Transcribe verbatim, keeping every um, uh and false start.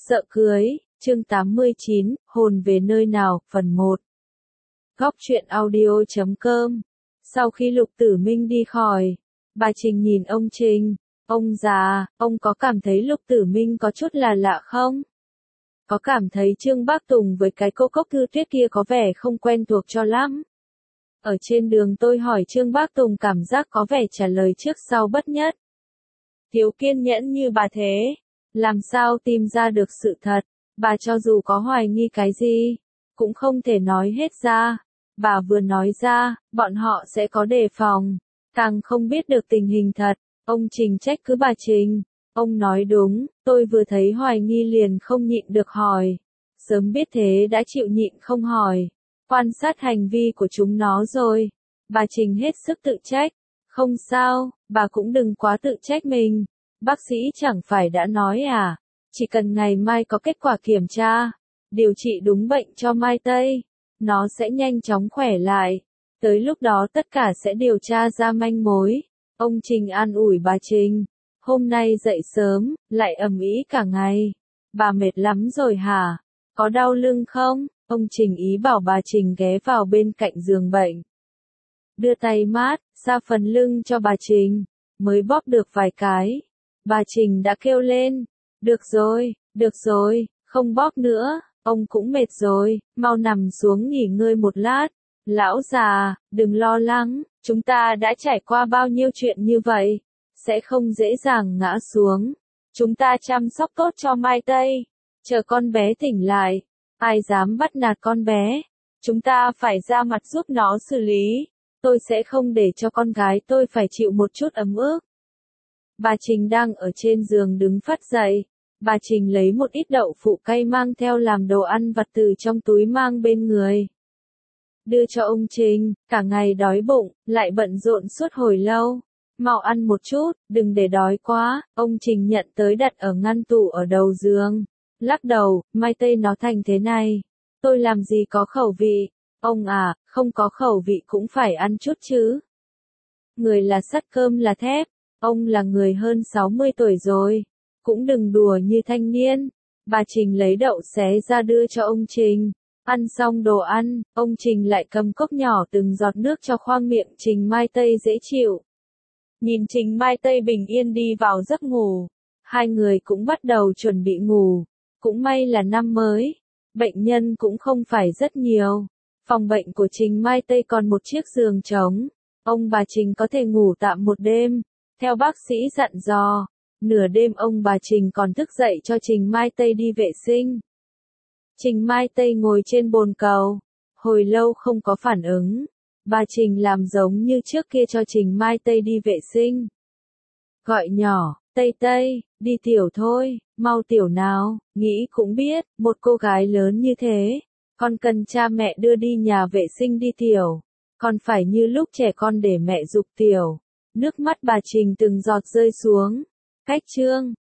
Sợ cưới, chương tám mươi chín, hồn về nơi nào, phần một. Góc truyện audio chấm com. Sau khi Lục Tử Minh đi khỏi, bà Trình nhìn ông Trình, ông già, ông có cảm thấy Lục Tử Minh có chút là lạ không? Có cảm thấy Trương Bác Tùng với cái cô Cốc Thư Tuyết kia có vẻ không quen thuộc cho lắm? Ở trên đường tôi hỏi Trương Bác Tùng cảm giác có vẻ trả lời trước sau bất nhất. Thiếu kiên nhẫn như bà thế, làm sao tìm ra được sự thật, bà cho dù có hoài nghi cái gì, cũng không thể nói hết ra. Bà vừa nói ra, bọn họ sẽ có đề phòng, càng không biết được tình hình thật. Ông Trình trách cứ bà Trình. Ông nói đúng, tôi vừa thấy hoài nghi liền không nhịn được hỏi. Sớm biết thế đã chịu nhịn không hỏi. Quan sát hành vi của chúng nó rồi. Bà Trình hết sức tự trách. Không sao, bà cũng đừng quá tự trách mình. Bác sĩ chẳng phải đã nói à, chỉ cần ngày mai có kết quả kiểm tra, điều trị đúng bệnh cho Mai Tây, nó sẽ nhanh chóng khỏe lại. Tới lúc đó tất cả sẽ điều tra ra manh mối. Ông Trình an ủi bà Trình. Hôm nay dậy sớm, lại ầm ĩ cả ngày. Bà mệt lắm rồi hả? Có đau lưng không? Ông Trình ý bảo bà Trình ghé vào bên cạnh giường bệnh. Đưa tay mát, ra phần lưng cho bà Trình. Mới bóp được vài cái. Bà Trình đã kêu lên. Được rồi, được rồi, không bóp nữa, ông cũng mệt rồi, mau nằm xuống nghỉ ngơi một lát. Lão già, đừng lo lắng, chúng ta đã trải qua bao nhiêu chuyện như vậy, sẽ không dễ dàng ngã xuống. Chúng ta chăm sóc tốt cho Mai Tây, chờ con bé tỉnh lại, ai dám bắt nạt con bé, chúng ta phải ra mặt giúp nó xử lý. Tôi sẽ không để cho con gái tôi phải chịu một chút ấm ức. Bà Trình đang ở trên giường đứng phắt dậy. Bà Trình lấy một ít đậu phụ cay mang theo làm đồ ăn vặt từ trong túi mang bên người. Đưa cho ông Trình, cả ngày đói bụng, lại bận rộn suốt hồi lâu. Mau ăn một chút, đừng để đói quá. Ông Trình nhận tới đặt ở ngăn tủ ở đầu giường. Lắc đầu, Mai Tây nó thành thế này. Tôi làm gì có khẩu vị. Ông à, không có khẩu vị cũng phải ăn chút chứ. Người là sắt cơm là thép. Ông là người hơn sáu mươi tuổi rồi. Cũng đừng đùa như thanh niên. Bà Trình lấy đậu xé ra đưa cho ông Trình. Ăn xong đồ ăn, ông Trình lại cầm cốc nhỏ từng giọt nước cho khoang miệng Trình Mai Tây dễ chịu. Nhìn Trình Mai Tây bình yên đi vào giấc ngủ. Hai người cũng bắt đầu chuẩn bị ngủ. Cũng may là năm mới. Bệnh nhân cũng không phải rất nhiều. Phòng bệnh của Trình Mai Tây còn một chiếc giường trống. Ông bà Trình có thể ngủ tạm một đêm. Theo bác sĩ dặn dò. Nửa đêm ông bà Trình còn thức dậy cho Trình Mai Tây đi vệ sinh. Trình Mai Tây ngồi trên bồn cầu. Hồi lâu không có phản ứng. Bà Trình làm giống như trước kia cho Trình Mai Tây đi vệ sinh. Gọi nhỏ, Tây Tây, đi tiểu thôi, mau tiểu nào, nghĩ cũng biết, một cô gái lớn như thế. Con cần cha mẹ đưa đi nhà vệ sinh đi tiểu. Còn phải như lúc trẻ con để mẹ giục tiểu. Nước mắt bà Trình từng giọt rơi xuống. Cách chương